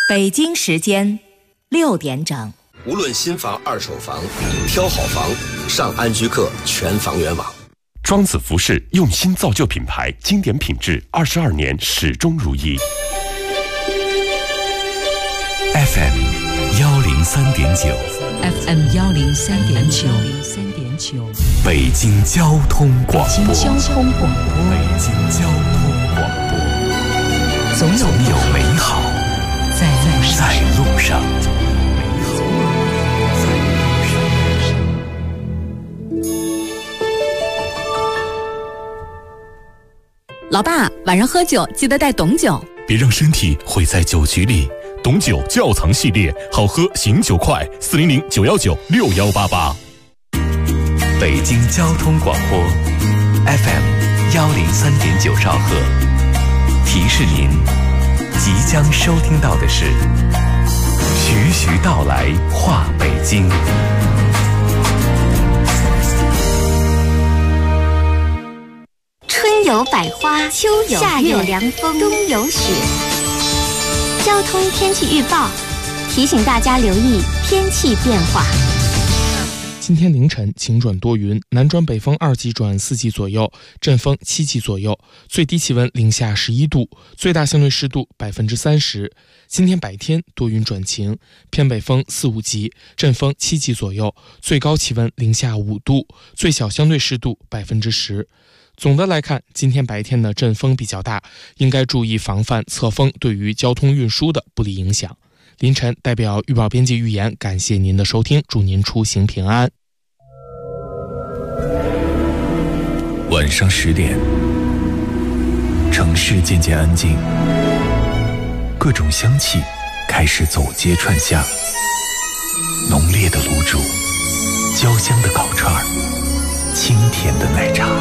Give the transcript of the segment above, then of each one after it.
北京时间6点整。 无论新房、二手房，挑好房，上安居客全房源网。 庄子服饰用心造就品牌，经典品质，22年始终如一。 FM 103.9 FM 103.9 北京交通广播。 北京交通广播。总有美好在路上。 老爸，晚上喝酒记得带董酒， 别让身体毁在酒局里。董酒窖藏系列，好喝醒酒快，400-919-6188。北京交通广播 FM 103.9兆赫，提示您即将收听到的是徐徐道来话北京。 春有百花，秋有夏有凉风，冬有雪。交通天气预报提醒大家留意天气变化。 今天凌晨晴转多云，南转北风2级转4级左右，阵风7级左右，最低气温零下11度，最大相对湿度30%。今天白天多云转晴，偏北风4、5级，阵风7级左右，最高气温零下5度，最小相对湿度10%。总的来看，今天白天的阵风比较大，应该注意防范侧风对于交通运输的不利影响。凌晨代表预报编辑预言，感谢您的收听，祝您出行平安。 晚上10点，城市渐渐安静，各种香气开始走街串巷，浓烈的卤煮，焦香的烤串，清甜的奶茶。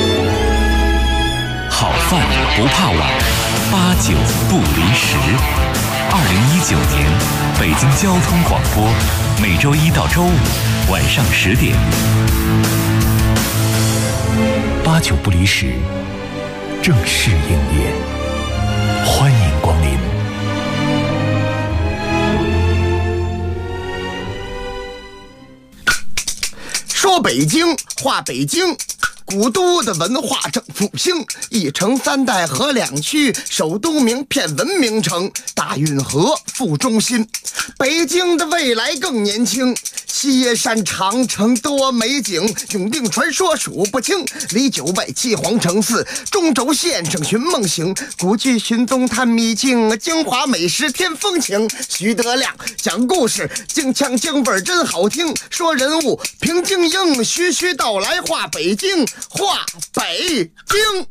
好饭不怕晚，8、9不离10。2019年北京交通广播，每周1到周5晚上10点，8、9不离10正式营业，欢迎光临。 说北京话北京，古都的文化正复兴，一城3代河2区，首都名片文明城，大运河副中心。北京的未来更年轻，西叶山长城多美景，永定传说数不清，离9外7皇城4，中轴线上寻梦行，古剧寻踪探秘境，京华美食添风情。徐德亮讲故事，京腔京味真好听，说人物评京英，徐徐道来话北京，话北京。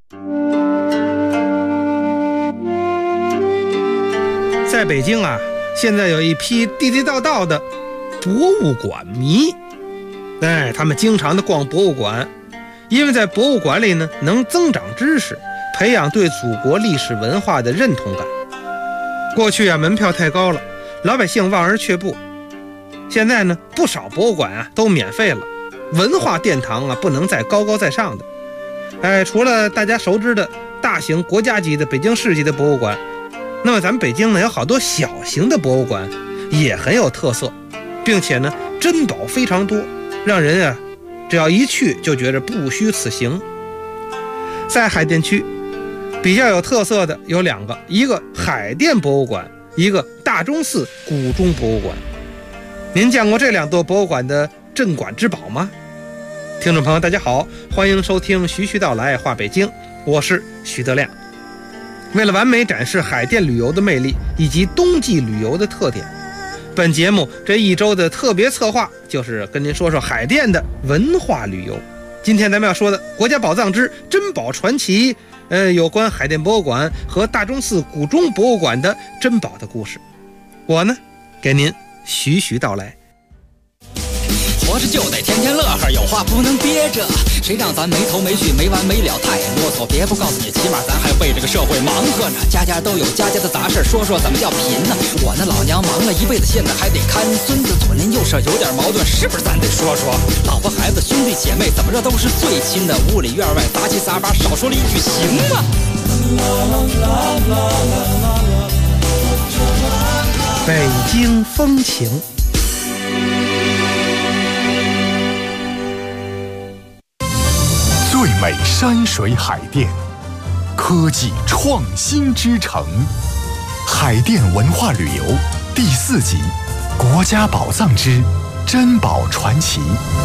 在北京啊，现在有一批地地道道的博物馆迷，他们经常的逛博物馆，因为在博物馆里呢，能增长知识，培养对祖国历史文化的认同感。过去啊，门票太高了，老百姓望而却步。现在呢，不少博物馆啊都免费了，文化殿堂啊不能再高高在上的。除了大家熟知的大型国家级的北京市级的博物馆，那么咱们北京呢有好多小型的博物馆也很有特色，并且呢珍宝非常多，让人啊只要一去就觉着不虚此行。在海淀区比较有特色的有2个，一个海淀博物馆，一个大钟寺古钟博物馆。您见过这2座博物馆的镇馆之宝吗？听众朋友大家好，欢迎收听徐徐道来话北京，我是徐德亮。为了完美展示海淀旅游的魅力以及冬季旅游的特点，本节目这一周的特别策划就是跟您说说海淀的文化旅游。今天咱们要说的国家宝藏之珍宝传奇，有关海淀博物馆和大钟寺古钟博物馆的珍宝的故事，我呢给您徐徐道来。 活着就得天天乐呵，有话不能憋着，谁让咱没头没绪没完没了太啰嗦，别不告诉你，起码咱还为这个社会忙活呢，家家都有家家的杂事，说说怎么叫贫呢？我那老娘忙了一辈子，现在还得看孙子，左邻右舍有点矛盾，是不是咱得说说？老婆孩子兄弟姐妹怎么着都是最亲的，屋里院外杂七杂八，少说了一句行吗？ 北京风情。 最美山水海淀，科技创新之城，海淀文化旅游第4集，国家宝藏之珍宝传奇。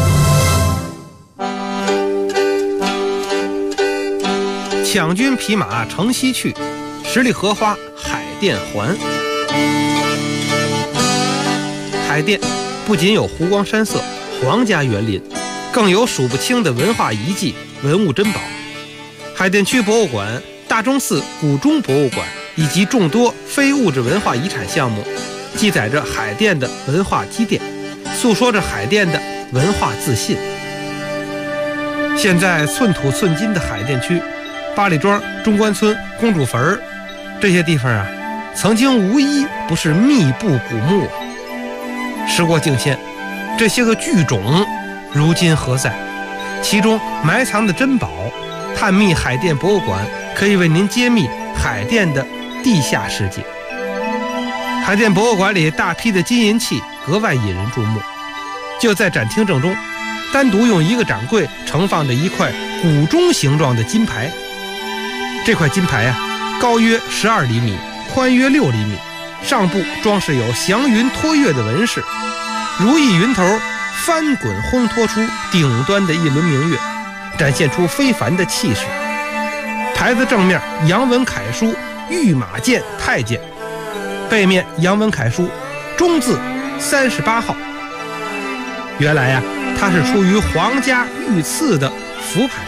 抢军匹马城西去，十里荷花海淀还。海淀不仅有湖光山色、皇家园林，更有数不清的文化遗迹、文物珍宝。海淀区博物馆、大钟寺古钟博物馆以及众多非物质文化遗产项目，记载着海淀的文化积淀，诉说着海淀的文化自信。现在寸土寸金的海淀区，八里庄、中关村、公主坟这些地方啊，曾经无一不是密布古墓啊。时过境迁，这些个巨种如今何在？其中埋藏的珍宝，探秘海淀博物馆可以为您揭秘海淀的地下世界。海淀博物馆里大批的金银器格外引人注目，就在展厅正中，单独用一个展柜盛放着一块古钟形状的金牌。这块金牌高约12厘米，宽约6厘米，上部装饰有祥云托月的纹饰，如意云头翻滚烘托出顶端的一轮明月，展现出非凡的气势。牌子正面洋文楷书御马监太监，背面洋文楷书钟字38号。原来它是出于皇家御赐的福牌。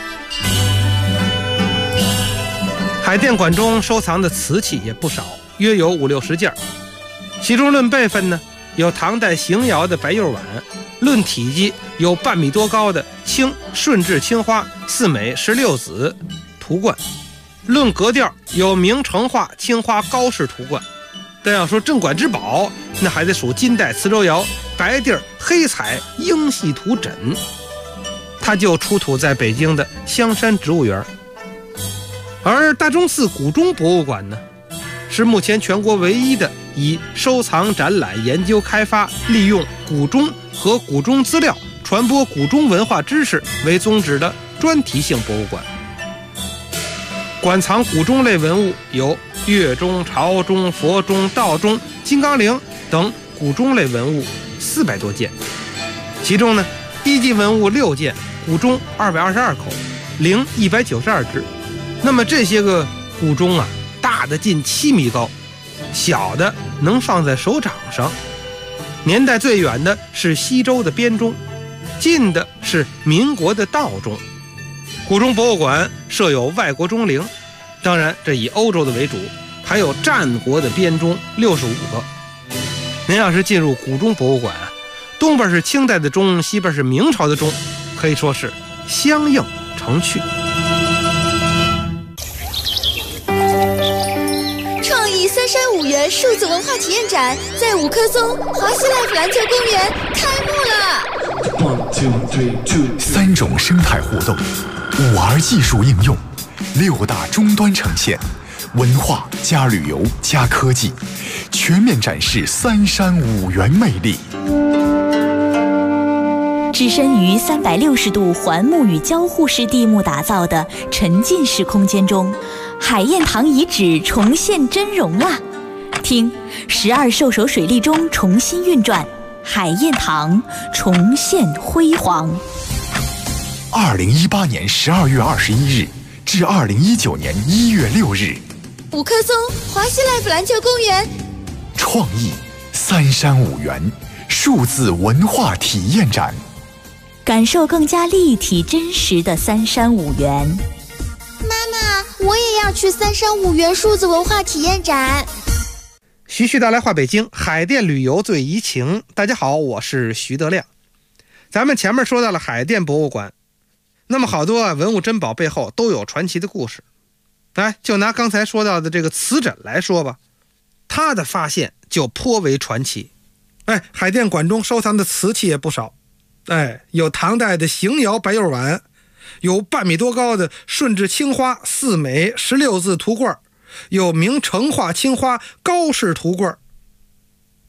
海淀馆中收藏的瓷器也不少，约有50-60件，其中论辈分呢，有唐代邢窑的白釉碗，论体积有半米多高的青顺治青花4美16子图罐，论格调有明成化青花高式图罐。但要说镇馆之宝，那还得数金代磁州窑白地黑彩英系图枕，它就出土在北京的香山植物园。而大钟寺古钟博物馆呢，是目前全国唯一的以收藏、展览、研究、开发、利用古钟和古钟资料、传播古钟文化知识为宗旨的专题性博物馆。馆藏古钟类文物有乐钟、朝钟、佛钟、道钟、金刚铃等古钟类文物400多件，其中呢，一级文物6件，古钟222口，铃192只。那么这些个古钟大的近7米高，小的能放在手掌上。年代最远的是西周的编钟，近的是民国的道钟。古钟博物馆设有外国钟铃，当然这以欧洲的为主，还有战国的编钟65个。您要是进入古钟博物馆东边是清代的钟，西边是明朝的钟，可以说是相映成趣。 创意335元数字文化体验展在五棵松华西 Life 篮球公园开幕了。 3种生态互动，5R 技术应用，6大终端呈现，文化加旅游加科技，全面展示三山5园魅力。 置身于360度环木与交互式地幕打造的沉浸式空间中，海晏堂遗址重现真容啦！听，12兽首水利钟重新运转，海晏堂重现辉煌。 2018年12月21日至2019年1月6日， 五棵松华西 Life 篮球公园， 创意三山5园数字文化体验展， 感受更加立体真实的三山5园。 妈妈，我也要去三山5园数字文化体验展。 徐徐道来话北京，海淀旅游最怡情。大家好，我是徐德亮。咱们前面说到了海淀博物馆，那么好多文物珍宝背后都有传奇的故事。来，就拿刚才说到的这个瓷枕来说吧，它的发现就颇为传奇。海淀馆中收藏的瓷器也不少。有唐代的邢窑白釉碗，有半米多高的顺治青花4美16字图罐，有明成化青花高式图罐。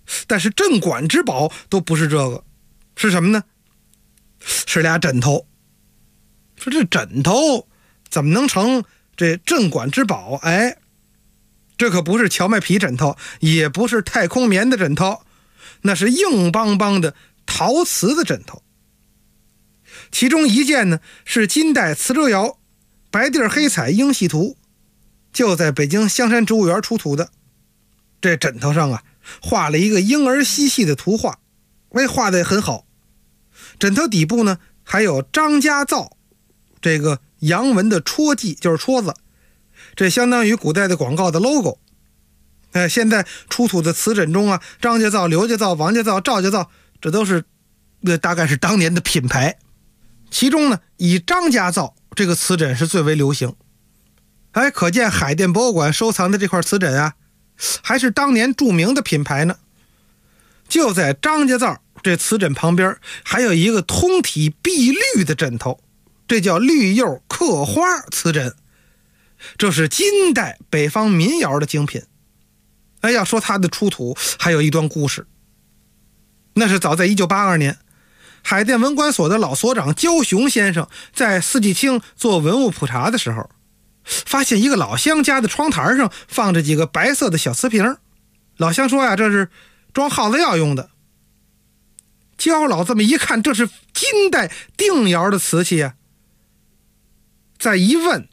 但是镇馆之宝都不是这个，是什么呢？是俩枕头。说这枕头怎么能成这镇馆之宝？哎，这可不是荞麦皮枕头，也不是太空棉的枕头，那是硬邦邦的陶瓷的枕头。其中一件呢是金代磁州窑白地黑彩英系图，就在北京香山植物园出土的。这枕头上啊画了一个婴儿嬉戏的图画，画得很好。枕头底部呢还有张家造这个洋文的戳记，就是戳子，这相当于古代的广告的 logo。现在出土的瓷枕中啊，张家造、刘家造、王家造、赵家造，这都是大概是当年的品牌。其中呢，以张家造这个瓷枕是最为流行。可见海淀博物馆收藏的这块瓷枕啊，还是当年著名的品牌呢。就在张家造这瓷枕旁边，还有一个通体碧绿的枕头，这叫绿釉刻花瓷枕，这是金代北方民窑的精品。要说它的出土还有一段故事，那是早在1982年，海淀文管所的老所长焦雄先生在四季青做文物普查的时候，发现一个老乡家的窗台上放着几个白色的小瓷瓶。老乡说呀，这是装耗子药用的。焦老这么一看，这是金代定窑的瓷器啊。再一问，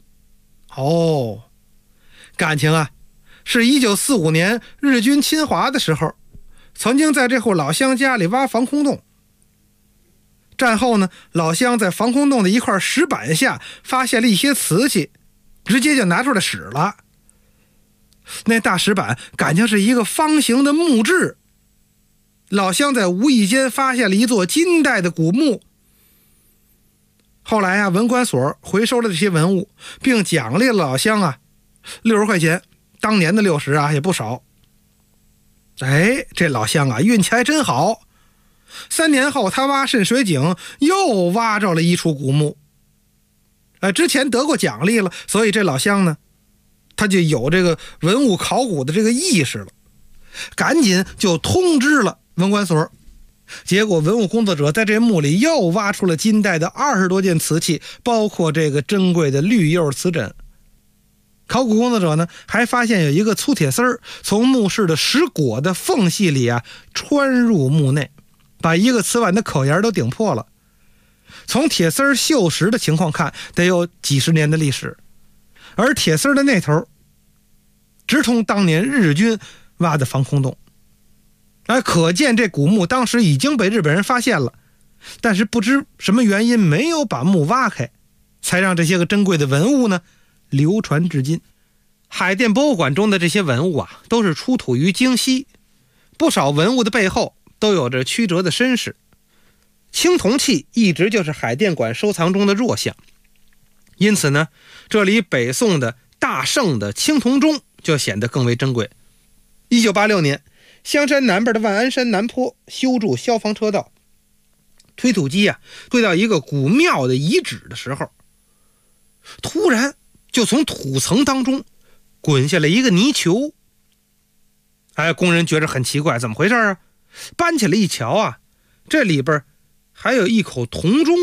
感情啊是1945年日军侵华的时候，曾经在这户老乡家里挖防空洞。战后呢，老乡在防空洞的一块石板下发现了一些瓷器，直接就拿出来使了。那大石板感情是一个方形的木质，老乡在无意间发现了一座金代的古墓。后来文管所回收了这些文物，并奖励了老乡60块钱，当年的60也不少。这老乡运气还真好。3年后，他挖渗水井又挖着了一处古墓。之前得过奖励了，所以这老乡呢，他就有这个文物考古的这个意识了，赶紧就通知了文管所。结果文物工作者在这墓里又挖出了金代的20多件瓷器，包括这个珍贵的绿釉瓷枕。考古工作者呢，还发现有一个粗铁丝从墓室的石椁的缝隙里穿入墓内，把一个瓷碗的口沿都顶破了。从铁丝锈蚀的情况看，得有几十年的历史。而铁丝的那头直通当年日军挖的防空洞。可见这古墓当时已经被日本人发现了，但是不知什么原因没有把墓挖开，才让这些个珍贵的文物呢流传至今。海淀博物馆中的这些文物都是出土于京西，不少文物的背后都有着曲折的身世。青铜器一直就是海淀馆收藏中的弱项，因此呢，这里北宋的大盛的青铜钟就显得更为珍贵。1986年，香山南边的万安山南坡修筑消防车道，推土机推到一个古庙的遗址的时候，突然就从土层当中滚下来一个泥球。工人觉着很奇怪，怎么回事搬起来一瞧这里边还有一口铜钟。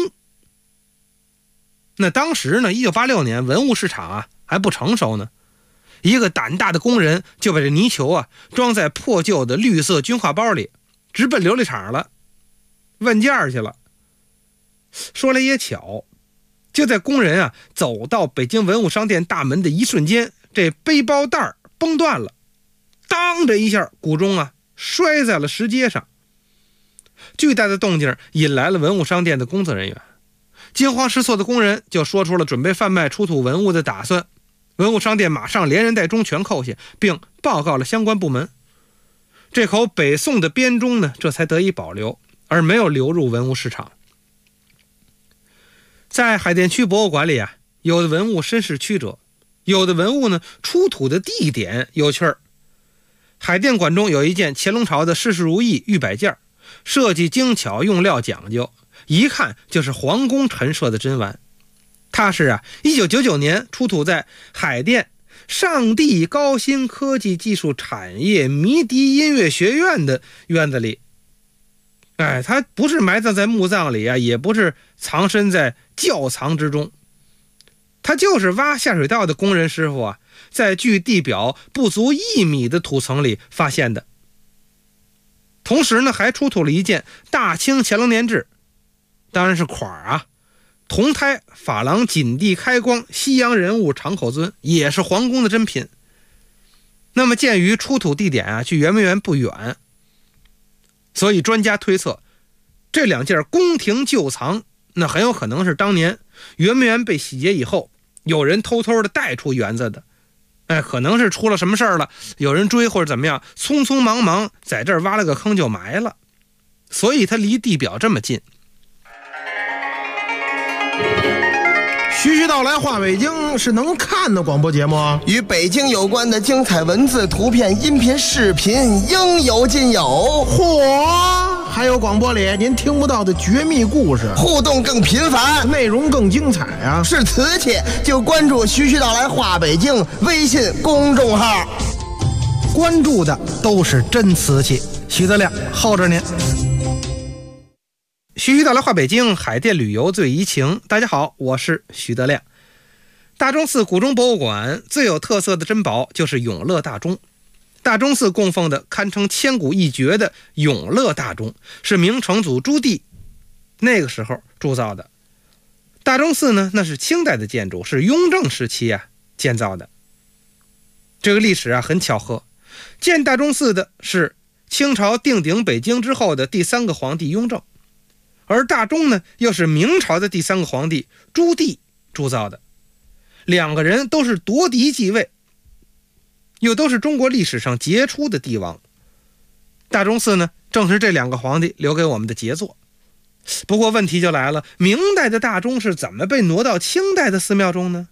那当时呢，1986年文物市场还不成熟呢，一个胆大的工人就把这泥球装在破旧的绿色军画包里，直奔琉璃厂了，问价去了。说来也巧，就在工人走到北京文物商店大门的一瞬间，这背包带崩断了，当这一下，古钟摔在了石阶上。巨大的动静引来了文物商店的工作人员，惊慌失措的工人就说出了准备贩卖出土文物的打算。文物商店马上连人带钟全扣下，并报告了相关部门。这口北宋的编钟呢，这才得以保留，而没有流入文物市场。在海淀区博物馆里有的文物身世曲折，有的文物呢出土的地点有趣儿。海淀馆中有一件乾隆朝的事事如意玉摆件，设计精巧，用料讲究，一看就是皇宫陈设的珍玩。它是1999年出土在海淀上帝高新科技技术产业迷笛音乐学院的院子里。它不是埋葬在墓葬里啊，也不是藏身在窖藏之中，它就是挖下水道的工人师傅啊，在距地表不足1米的土层里发现的。同时呢，还出土了一件大清乾隆年制，当然是款啊，铜胎珐琅锦地开光西洋人物长口尊，也是皇宫的珍品。那么鉴于出土地点啊距圆明园不远，所以专家推测，这2件宫廷旧藏，那很有可能是当年圆明园被洗劫以后，有人偷偷的带出园子的。可能是出了什么事儿了，有人追或者怎么样，匆匆忙忙在这儿挖了个坑就埋了，所以它离地表这么近。 徐徐道来话北京是能看的广播节目啊， 与北京有关的精彩文字、图片、音频、视频应有尽有。 嚯！还有广播里您听不到的绝密故事， 互动更频繁， 内容更精彩啊！ 是瓷器就关注徐徐道来话北京微信公众号， 关注的都是真瓷器。徐德亮候着您。 徐徐道来话北京，海淀旅游最怡情。大家好，我是徐德亮。大钟寺古钟博物馆最有特色的珍宝就是永乐大钟。大钟寺供奉的堪称千古一绝的永乐大钟，是明成祖朱棣那个时候铸造的。大钟寺呢，那是清代的建筑，是雍正时期建造的。这个历史很巧合，建大钟寺的是清朝定鼎北京之后的第3个皇帝雍正，而大钟呢，又是明朝的第3个皇帝朱棣铸造的。2个人都是夺嫡继位，又都是中国历史上杰出的帝王。大钟寺呢，正是这2个皇帝留给我们的杰作。不过问题就来了，明代的大钟是怎么被挪到清代的寺庙中呢？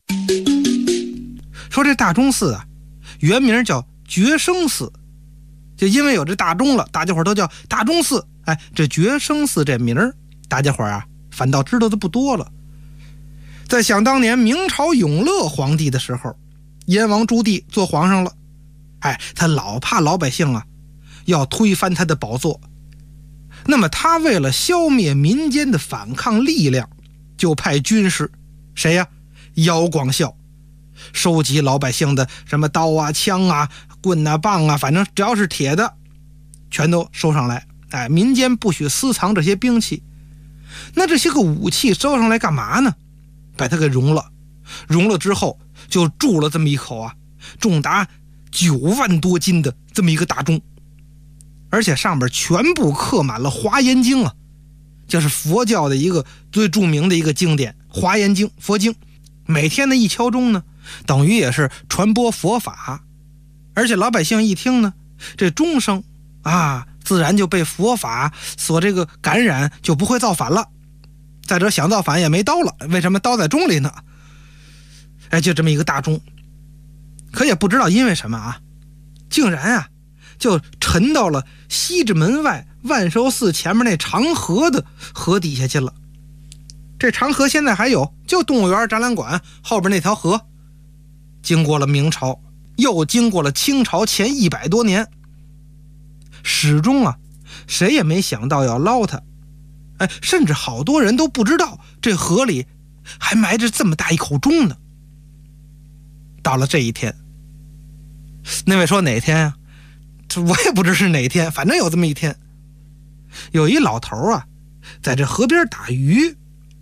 说这大钟寺原名叫觉生寺，就因为有这大钟了，大家伙都叫大钟寺。这觉生寺这名儿，大家伙反倒知道的不多了。在想当年明朝永乐皇帝的时候，燕王朱棣做皇上了，他老怕老百姓要推翻他的宝座。那么他为了消灭民间的反抗力量，就派军士谁姚广孝收集老百姓的什么刀枪棍棒反正只要是铁的全都收上来。民间不许私藏这些兵器。那这些个武器收上来干嘛呢？把它给熔了，熔了之后就铸了这么一口重达9万多斤的这么一个大钟，而且上面全部刻满了华严经就是佛教的一个最著名的一个经典，华严经佛经。每天的一敲钟呢，等于也是传播佛法，而且老百姓一听呢，这钟声自然就被佛法所这个感染，就不会造反了。再者想造反也没刀了，为什么刀在钟里呢？就这么一个大钟，可也不知道因为什么竟然就沉到了西直门外万寿寺前面那长河的河底下去了。这长河现在还有，就动物园展览馆后边那条河。经过了明朝，又经过了清朝前100多年，始终谁也没想到要捞它。甚至好多人都不知道这河里还埋着这么大一口钟呢。到了这一天，那位说哪天我也不知是哪天，反正有这么一天，有一老头在这河边打鱼，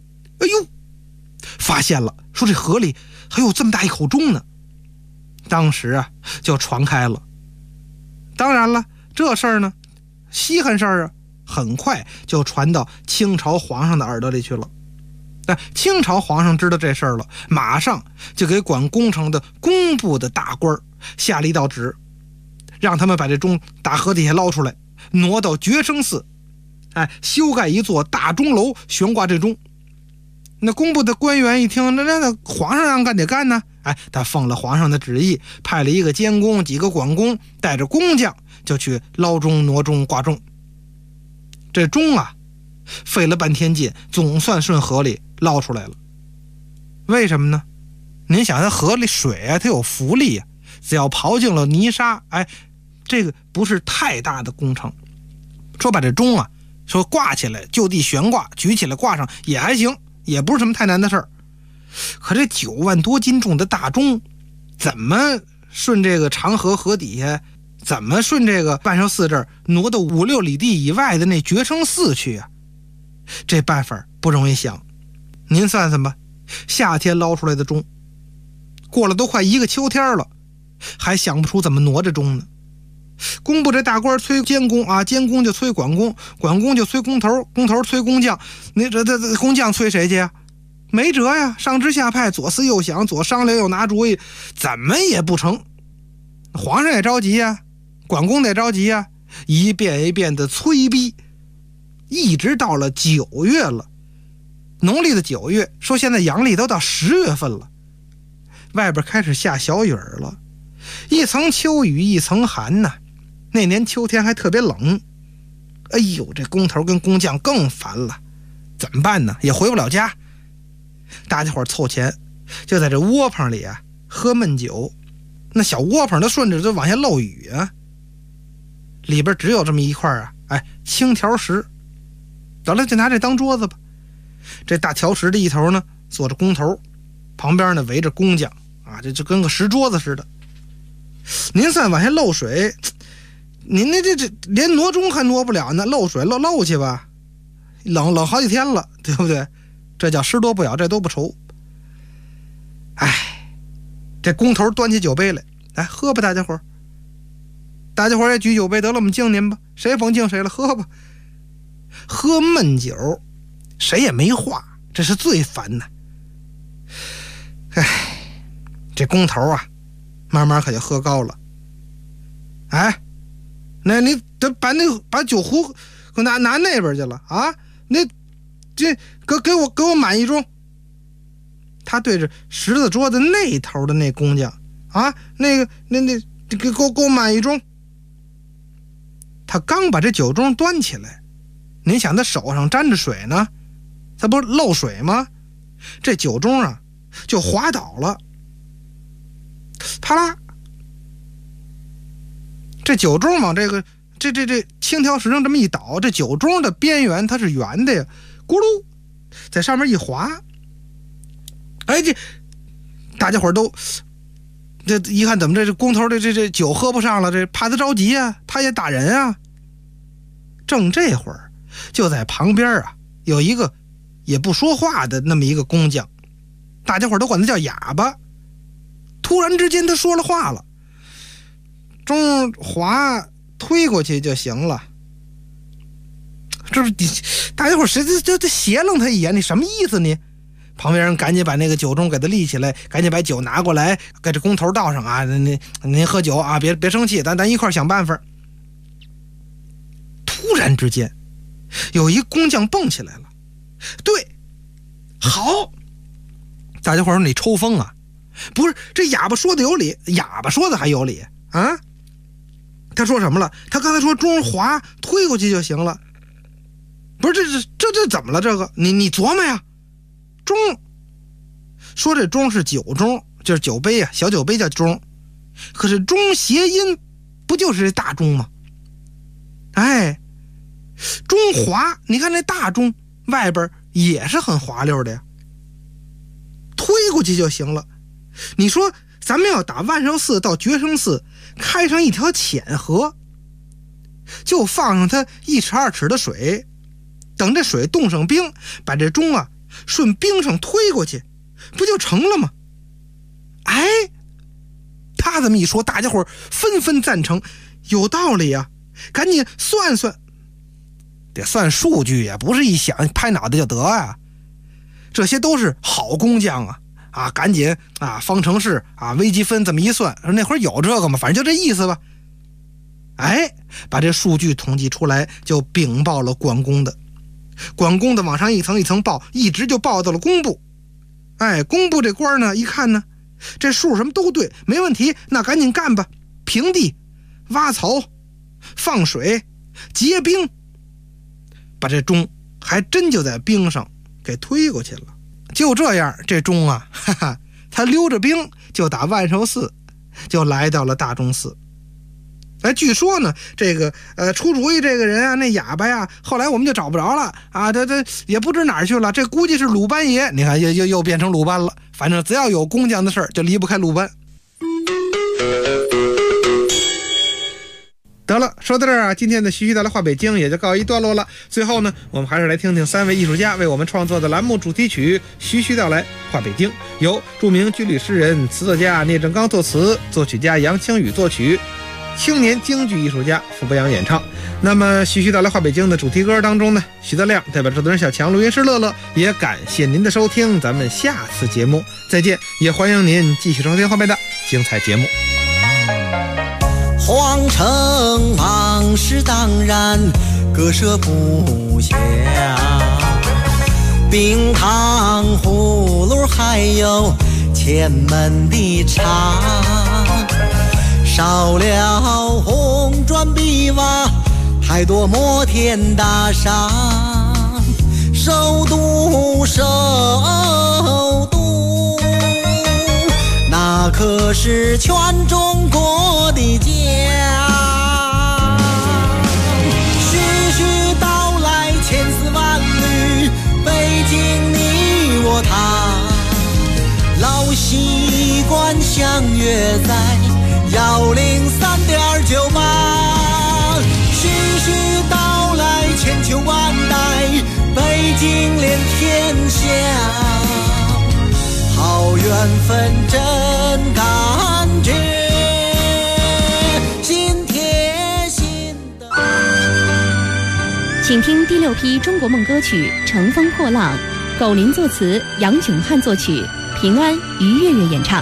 发现了，说这河里还有这么大一口钟呢。当时就传开了。当然了，这事儿呢，稀罕事儿很快就传到清朝皇上的耳朵里去了。清朝皇上知道这事儿了，马上就给管工程的工部的大官下了一道旨，让他们把这钟打河底下捞出来，挪到觉生寺，修盖一座大钟楼，悬挂这钟。那工部的官员一听，那皇上让干得干呢，他奉了皇上的旨意，派了一个监工，几个管工，带着工匠就去捞钟、挪钟、挂钟。这钟费了半天劲，总算顺河里捞出来了。为什么呢？ 您想，它河里水啊，它有浮力啊，只要刨进了泥沙，哎，这个不是太大的工程。说把这钟啊，说挂起来就地悬挂，举起来挂上也还行，也不是什么太难的事儿。可这9万多斤重的大钟，怎么顺这个长河河底下，怎么顺这个万寿寺这儿挪到5、6里地以外的那觉生寺去啊？这办法不容易想。您算算吧，夏天捞出来的钟，过了都快1个秋天了，还想不出怎么挪这钟呢。工部这大官催监工啊，监工就催管工，管工就催工头，工头催工匠，那这工匠催谁去啊？没辙呀，上知下派，左思右想，左商量右拿主意，怎么也不成。皇上也着急呀，管工得着急呀，一遍一遍的催逼，一直到了9月了。农历的9月，说现在阳历都到10月份了，外边开始下小雨了，一层秋雨一层寒呐。那年秋天还特别冷，哎呦，这工头跟工匠更烦了，怎么办呢？也回不了家。大家伙凑钱，就在这窝棚里啊喝闷酒。那小窝棚的顺着就往下漏雨啊，里边只有这么一块啊，哎，青条石。得了，就拿这当桌子吧。这大条石的一头呢坐着工头，旁边呢围着工匠啊，这就跟个石桌子似的。您算往下漏水，您那这连挪钟还挪不了呢，漏水漏去吧，冷好几天了，对不对？这叫湿多不咬，这都不愁。哎，这工头端起酒杯来，来喝吧，大家伙儿。大家伙儿也举酒杯，得了，我们敬您吧，谁逢敬谁了，喝吧。喝闷酒，谁也没话，这是最烦的。哎，这工头啊，慢慢可就喝高了。哎，那你得把酒壶给拿那边去了啊！那这给我满一盅。他对着石子桌子那头的那工匠啊，那给我满一盅。他刚把这酒盅端起来，您想他手上沾着水呢，他不是漏水吗？这酒盅啊就滑倒了，啪啦！这酒盅往这青条石上这么一倒，这酒盅的边缘它是圆的呀，咕噜在上面一滑。哎，这大家伙都这一看，怎么这工头这酒喝不上了，这怕他着急啊，他也打人啊。正这会儿，就在旁边啊有一个也不说话的那么一个工匠，大家伙都管他叫哑巴。突然之间他说了话了，钟滑推过去就行了。这不大家伙谁就斜楞他一眼，你什么意思你？旁边人赶紧把那个酒盅给他立起来，赶紧把酒拿过来给这工头倒上啊！您喝酒啊，别生气，咱一块想办法。突然之间，有一工匠蹦起来了，对，好！大家伙说你抽风啊？不是，这哑巴说的有理，哑巴说的还有理啊！他说什么了？他刚才说钟滑推过去就行了，不是这怎么了？这个你琢磨呀。钟说这钟是酒盅，就是酒杯啊，小酒杯叫钟，可是钟谐音不就是这大钟吗？哎，钟滑，你看那大钟外边也是很滑溜的呀，推过去就行了。你说咱们要打万寿寺到觉生寺开上一条浅河，就放上它1尺2尺的水，等这水冻上冰，把这钟啊顺冰上推过去，不就成了吗？哎，他这么一说，大家伙纷纷赞成，有道理啊！赶紧算算，得算数据呀，不是一想拍脑袋就得啊。这些都是好工匠啊，赶紧啊，方程式啊，微积分这么一算，那会儿有这个吗？反正就这意思吧。哎，把这数据统计出来，就禀报了管工的。管工的往上一层一层报，一直就报到了工部。哎，工部这官呢，一看呢，这数什么都对，没问题，那赶紧干吧，平地、挖槽、放水、结冰，把这钟还真就在冰上给推过去了。就这样，这钟啊，哈哈， 他溜着兵就打万寿寺，就来到了大钟寺。据说呢，这个出主意这个人啊，那哑巴呀，后来我们就找不着了啊，他也不知哪儿去了。这估计是鲁班爷，你看又变成鲁班了。反正只要有工匠的事儿，就离不开鲁班。得了，说到这儿啊，今天的徐徐道来话北京也就告一段落了。最后呢，我们还是来听听3位艺术家为我们创作的栏目主题曲《徐徐道来话北京》，由著名军旅诗人、词作家聂政刚作词，作曲家杨清宇作曲，青年京剧艺术家傅博洋演唱。那么徐徐道来话北京的主题歌当中呢，徐德亮代表制作人小强、录音师乐乐，也感谢您的收听，咱们下次节目再见，也欢迎您继续收听后面的精彩节目。 皇城往事当然割舍不下，冰糖葫芦还有前门的茶，少了红砖碧瓦，太多摩天大厦，首都那可是全中国的家。徐徐道来千丝万缕，北京你我他，老习惯相约在103.98。徐徐道来千秋万代，北京连天下。好缘分真感觉，心贴心的。 请听第6批中国梦歌曲《乘风破浪》，苟林作词，杨炯汉作曲，平安、于月月演唱。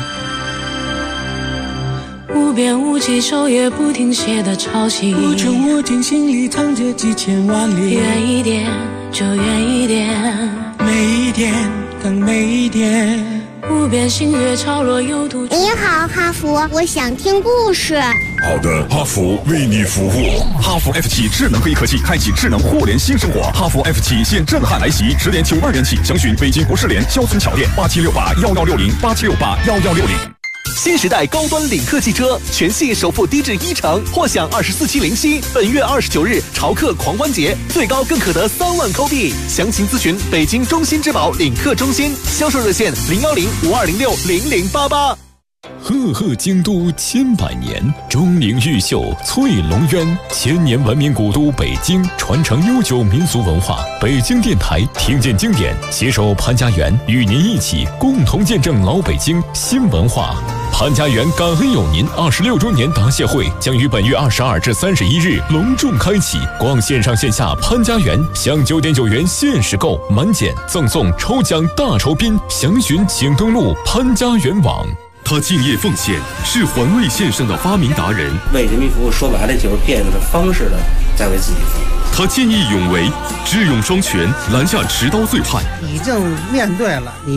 无边无际，手也不停歇的潮汐，无穷无尽，心里藏着几千万里。远一点就远一点，美一点更美一点。无边星月潮落有途。 你好，哈佛，我想听故事。 好的，哈佛为你服务。哈佛 F7智能黑科技，开启智能互联新生活。哈佛 F7现震撼来袭，10年92元起，详询北京国士联肖村桥店8768116087681160。 新时代高端领克汽车全系首付低至1成，或享24期零息。本月29日潮客狂欢节，最高更可得3万抠币。详情咨询北京中心之宝领克中心，销售热线01052060088。 赫赫京都千百年，钟灵毓秀翠龙渊，千年文明古都北京，传承悠久民俗文化。北京电台听见经典，携手潘家园，与您一起共同见证老北京新文化。潘家园感恩有您26周年答谢会将于本月22至31日隆重开启，逛线上线下潘家园，享9.9元限时购，满减赠送抽奖大酬宾，详询请登录潘家园网。 他敬业奉献，是环卫线上的发明达人。 为人民服务，说白了就是变着方式的在为自己服务。 他见义勇为，智勇双全，拦下持刀醉汉。 你正面对了，你